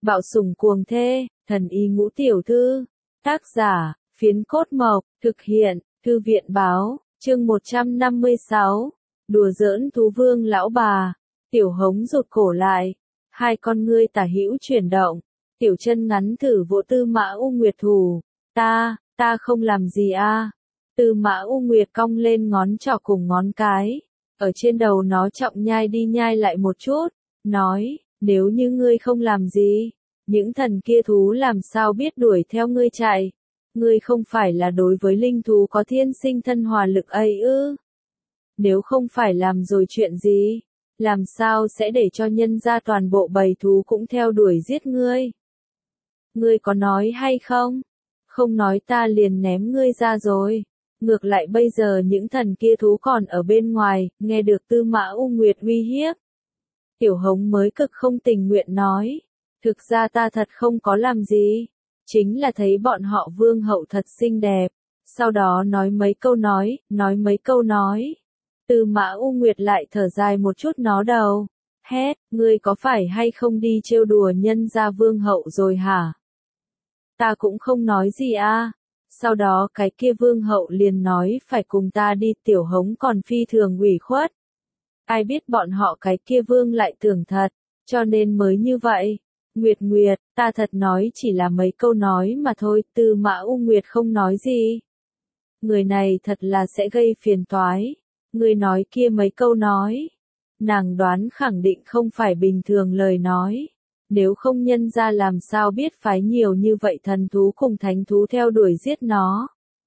Bạo sủng cuồng thê, thần y ngũ tiểu thư. Tác giả, Phiến Cốt Mộc, thực hiện, Thư viện báo, chương 156. Đùa giỡn thú vương lão bà. Tiểu Hống rụt cổ lại, hai con ngươi tả hữu chuyển động, tiểu chân ngắn thử vỗ Tư Mã U Nguyệt thủ. Ta không làm gì a. Tư Mã U Nguyệt cong lên ngón trỏ cùng ngón cái, ở trên đầu nó trọng nhai đi nhai lại một chút, nói, nếu như ngươi không làm gì, những thần kia thú làm sao biết đuổi theo ngươi chạy? Ngươi không phải là đối với linh thú có thiên sinh thân hòa lực ấy ư? Nếu không phải làm rồi chuyện gì, làm sao sẽ để cho nhân gia toàn bộ bầy thú cũng theo đuổi giết ngươi? Ngươi có nói hay không? Không nói ta liền ném ngươi ra rồi. Ngược lại bây giờ những thần kia thú còn ở bên ngoài, nghe được Tư Mã U Nguyệt uy hiếp. Tiểu Hống mới cực không tình nguyện nói, thực ra ta thật không có làm gì, chính là thấy bọn họ vương hậu thật xinh đẹp, sau đó nói mấy câu nói. Tư Mã U Nguyệt lại thở dài một chút nó đầu, hét, ngươi có phải hay không đi trêu đùa nhân gia vương hậu rồi hả? Ta cũng không nói gì a. Sau đó cái kia vương hậu liền nói phải cùng ta đi. Tiểu Hống còn phi thường ủy khuất. Ai biết bọn họ cái kia vương lại tưởng thật, cho nên mới như vậy. Nguyệt, ta thật nói chỉ là mấy câu nói mà thôi. Tư Mã U Nguyệt không nói gì. Người này thật là sẽ gây phiền toái. Người nói kia mấy câu nói, nàng đoán khẳng định không phải bình thường lời nói. Nếu không nhân ra làm sao biết phái nhiều như vậy thần thú cùng thánh thú theo đuổi giết nó.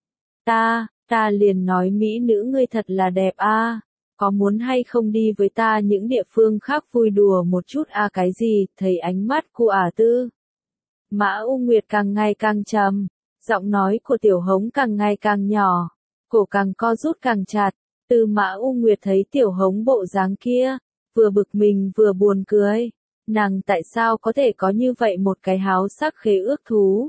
Ta liền nói mỹ nữ ngươi thật là đẹp a, có muốn hay không đi với ta những địa phương khác vui đùa một chút a? Cái gì? Thấy ánh mắt của Tư Mã U Nguyệt càng ngày càng trầm, giọng nói của Tiểu Hống càng ngày càng nhỏ, cổ càng co rút càng chặt. Tư Mã U Nguyệt thấy Tiểu Hống bộ dáng kia, vừa bực mình vừa buồn cười. Nàng tại sao có thể có như vậy một cái háo sắc khế ước thú?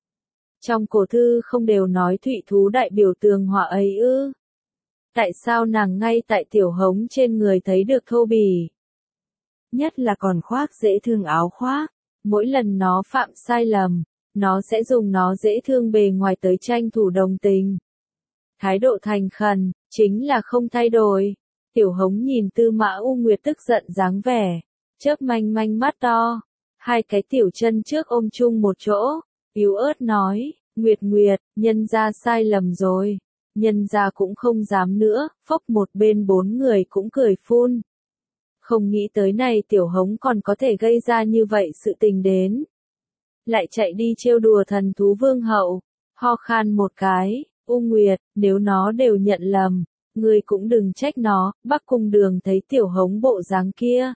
Trong cổ thư không đều nói thụy thú đại biểu tường hỏa ấy ư? Tại sao nàng ngay tại Tiểu Hống trên người thấy được thô bỉ? Nhất là còn khoác dễ thương áo khoác, mỗi lần nó phạm sai lầm, nó sẽ dùng nó dễ thương bề ngoài tới tranh thủ đồng tình. Thái độ thành khẩn, chính là không thay đổi. Tiểu Hống nhìn Tư Mã U Nguyệt tức giận dáng vẻ, chớp manh mắt to, hai cái tiểu chân trước ôm chung một chỗ, yếu ớt nói, Nguyệt, nhân gia sai lầm rồi, nhân gia cũng không dám nữa. Phốc, một bên bốn người cũng cười phun. Không nghĩ tới này Tiểu Hống còn có thể gây ra như vậy sự tình đến. Lại chạy đi trêu đùa thần thú vương hậu, ho khan một cái, U Nguyệt, nếu nó đều nhận lầm, ngươi cũng đừng trách nó. Bắc Cung Đường thấy Tiểu Hống bộ dáng kia,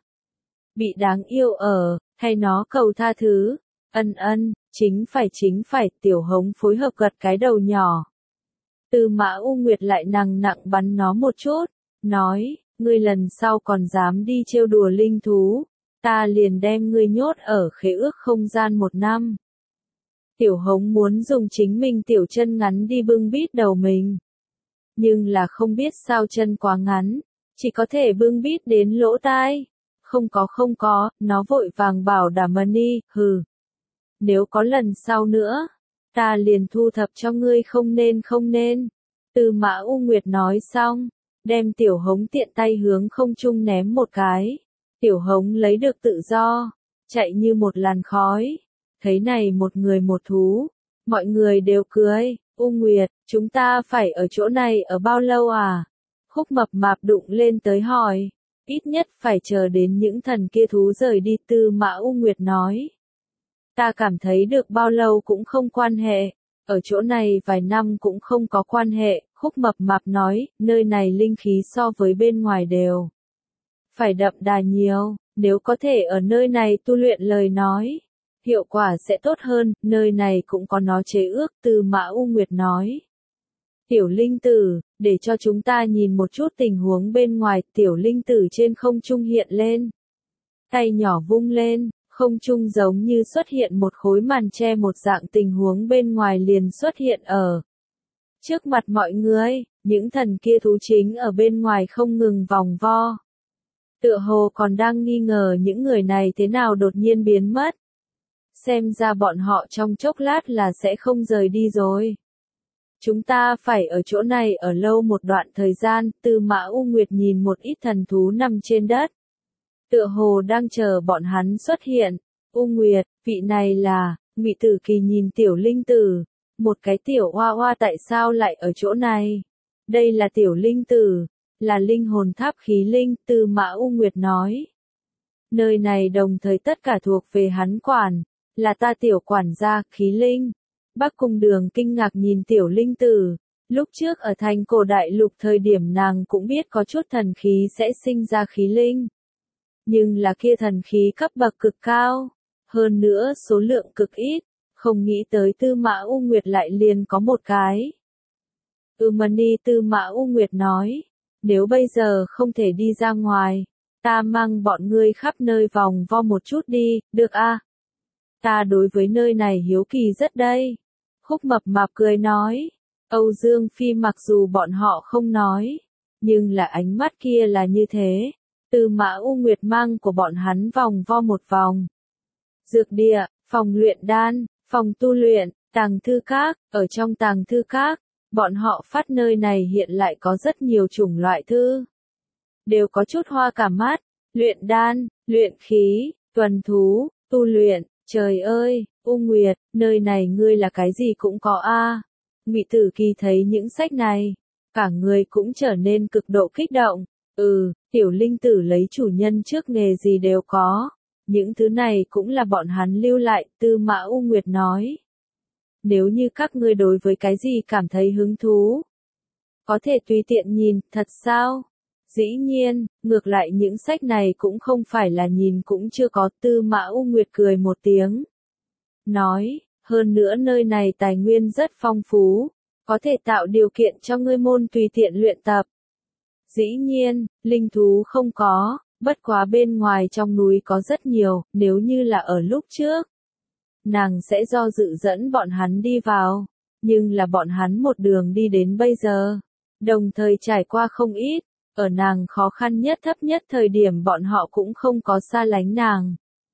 bị đáng yêu thay nó cầu tha thứ. Ân, chính phải. Tiểu Hống phối hợp gật cái đầu nhỏ. Tư Mã U Nguyệt lại nặng bắn nó một chút, nói, ngươi lần sau còn dám đi trêu đùa linh thú, ta liền đem ngươi nhốt ở khế ước không gian 1 năm. Tiểu Hống muốn dùng chính mình tiểu chân ngắn đi bưng bít đầu mình. Nhưng là không biết sao chân quá ngắn, chỉ có thể bưng bít đến lỗ tai. Không có, nó vội vàng bảo đảm đi, hừ. Nếu có lần sau nữa, ta liền thu thập cho ngươi không nên. Tư Mã U Nguyệt nói xong, đem Tiểu Hống tiện tay hướng không trung ném một cái. Tiểu Hống lấy được tự do, chạy như một làn khói. Thấy này một người một thú, mọi người đều cười. U Nguyệt, chúng ta phải ở chỗ này ở bao lâu à? Khúc Mập Mạp đụng lên tới hỏi. Ít nhất phải chờ đến những thần kia thú rời đi. Tư Mã U Nguyệt nói. Ta cảm thấy được bao lâu cũng không quan hệ, ở chỗ này vài năm cũng không có quan hệ. Khúc Mập Mạp nói, nơi này linh khí so với bên ngoài đều phải đậm đà nhiều, nếu có thể ở nơi này tu luyện lời nói, hiệu quả sẽ tốt hơn. Nơi này cũng có nó chế ước. Tư Mã U Nguyệt nói. Tiểu linh tử, để cho chúng ta nhìn một chút tình huống bên ngoài. Tiểu linh tử trên không trung hiện lên, tay nhỏ vung lên, không trung giống như xuất hiện một khối màn che một dạng. Tình huống bên ngoài liền xuất hiện ở trước mặt mọi người. Những thần kia thú chính ở bên ngoài không ngừng vòng vo, tựa hồ còn đang nghi ngờ những người này thế nào đột nhiên biến mất. xem ra bọn họ trong chốc lát là sẽ không rời đi rồi. Chúng ta phải ở chỗ này ở lâu một đoạn thời gian, Tư Mã U Nguyệt nhìn một ít thần thú nằm trên đất. Tựa hồ đang chờ bọn hắn xuất hiện. U Nguyệt, vị này là, Ngụy Tử Kỳ nhìn tiểu linh tử, một cái tiểu hoa hoa tại sao lại ở chỗ này? Đây là tiểu linh tử, là linh hồn tháp khí linh, Tư Mã U Nguyệt nói. Nơi này đồng thời tất cả thuộc về hắn quản, là ta tiểu quản gia, khí linh. Bắc Cung Đường kinh ngạc nhìn tiểu linh tử, lúc trước ở thành cổ đại lục thời điểm nàng cũng biết có chút thần khí sẽ sinh ra khí linh. Nhưng là kia thần khí cấp bậc cực cao, hơn nữa số lượng cực ít, không nghĩ tới Tư Mã U Nguyệt lại liền có một cái. Mani, Tư Mã U Nguyệt nói, nếu bây giờ không thể đi ra ngoài, ta mang bọn ngươi khắp nơi vòng vo một chút đi, được a? Ta đối với nơi này hiếu kỳ rất đây. Khúc Mập Mạp cười nói, Âu Dương Phi mặc dù bọn họ không nói, nhưng là ánh mắt kia là như thế. Tư Mã U Nguyệt mang của bọn hắn vòng vo một vòng. Dược địa, phòng luyện đan, phòng tu luyện, tàng thư các, ở trong tàng thư các, bọn họ phát nơi này hiện lại có rất nhiều chủng loại thư. Đều có chút hoa cả mắt, luyện đan, luyện khí, tuần thú, tu luyện, trời ơi, U Nguyệt, nơi này ngươi là cái gì cũng có a. Ngụy Tử Kỳ thấy những sách này, cả người cũng trở nên cực độ kích động. Tiểu linh tử lấy chủ nhân trước nghề gì đều có. Những thứ này cũng là bọn hắn lưu lại, Tư Mã U Nguyệt nói. Nếu như các ngươi đối với cái gì cảm thấy hứng thú, có thể tùy tiện nhìn, thật sao? Dĩ nhiên, ngược lại những sách này cũng không phải là nhìn cũng chưa có, Tư Mã U Nguyệt cười một tiếng. Nói, hơn nữa nơi này tài nguyên rất phong phú, có thể tạo điều kiện cho ngươi môn tùy tiện luyện tập. Dĩ nhiên, linh thú không có, bất quá bên ngoài trong núi có rất nhiều, nếu như là ở lúc trước. Nàng sẽ do dự dẫn bọn hắn đi vào, nhưng là bọn hắn một đường đi đến bây giờ, đồng thời trải qua không ít, ở nàng khó khăn nhất thấp nhất thời điểm bọn họ cũng không có xa lánh nàng.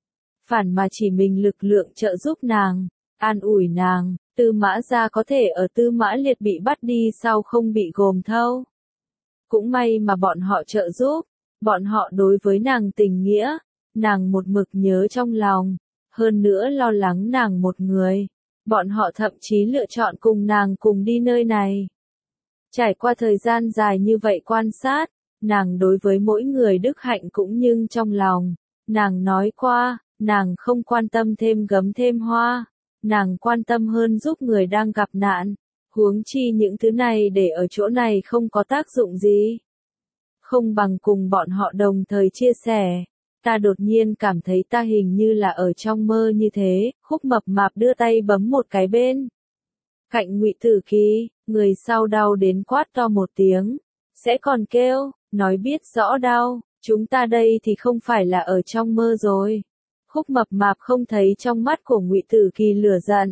Phản mà chỉ mình lực lượng trợ giúp nàng, an ủi nàng, Tư Mã gia có thể ở Tư Mã Liệt bị bắt đi sau không bị gồm thâu. Cũng may mà bọn họ trợ giúp, bọn họ đối với nàng tình nghĩa, nàng một mực nhớ trong lòng, hơn nữa lo lắng nàng một người, bọn họ thậm chí lựa chọn cùng nàng cùng đi nơi này. Trải qua thời gian dài như vậy quan sát, nàng đối với mỗi người đức hạnh cũng nhưng trong lòng, nàng nói qua, nàng không quan tâm thêm gấm thêm hoa, nàng quan tâm hơn giúp người đang gặp nạn, huống chi những thứ này để ở chỗ này không có tác dụng gì. Không bằng cùng bọn họ đồng thời chia sẻ. Ta đột nhiên cảm thấy ta hình như là ở trong mơ như thế, Khúc Mập Mạp đưa tay bấm một cái bên cạnh Ngụy Tử Kỳ, người sau đau đến quát to một tiếng, sẽ còn kêu, nói biết rõ đau, chúng ta đây thì không phải là ở trong mơ rồi. Khúc Mập Mạp không thấy trong mắt của Ngụy Tử Kỳ lửa giận,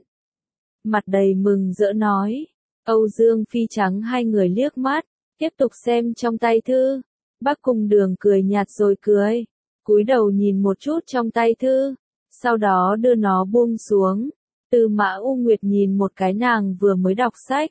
mặt đầy mừng rỡ nói. Âu Dương Phi trắng hai người liếc mắt, tiếp tục xem trong tay thư. Bắc Cung Đường cười nhạt rồi cười, cúi đầu nhìn một chút trong tay thư, sau đó đưa nó buông xuống. Tư Mã U Nguyệt nhìn một cái nàng vừa mới đọc sách.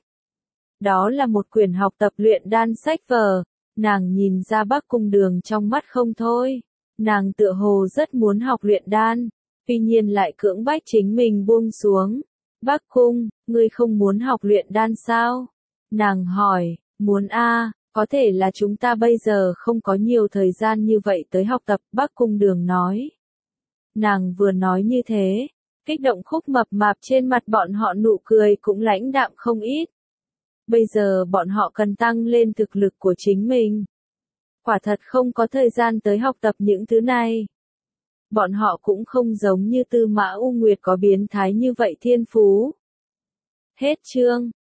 Đó là một quyển học tập luyện đan sách vở, nàng nhìn ra Bắc Cung Đường trong mắt không thôi. Nàng tựa hồ rất muốn học luyện đan, tuy nhiên lại cưỡng bách chính mình buông xuống. Bắc Cung, ngươi không muốn học luyện đan sao? Nàng hỏi, muốn a, có thể là chúng ta bây giờ không có nhiều thời gian như vậy tới học tập, Bắc Cung Đường nói. Nàng vừa nói như thế, kích động Khúc Mập Mạp trên mặt bọn họ nụ cười cũng lãnh đạm không ít. Bây giờ bọn họ cần tăng lên thực lực của chính mình. Quả thật không có thời gian tới học tập những thứ này. Bọn họ cũng không giống như Tư Mã U Nguyệt có biến thái như vậy thiên phú. Hết chương.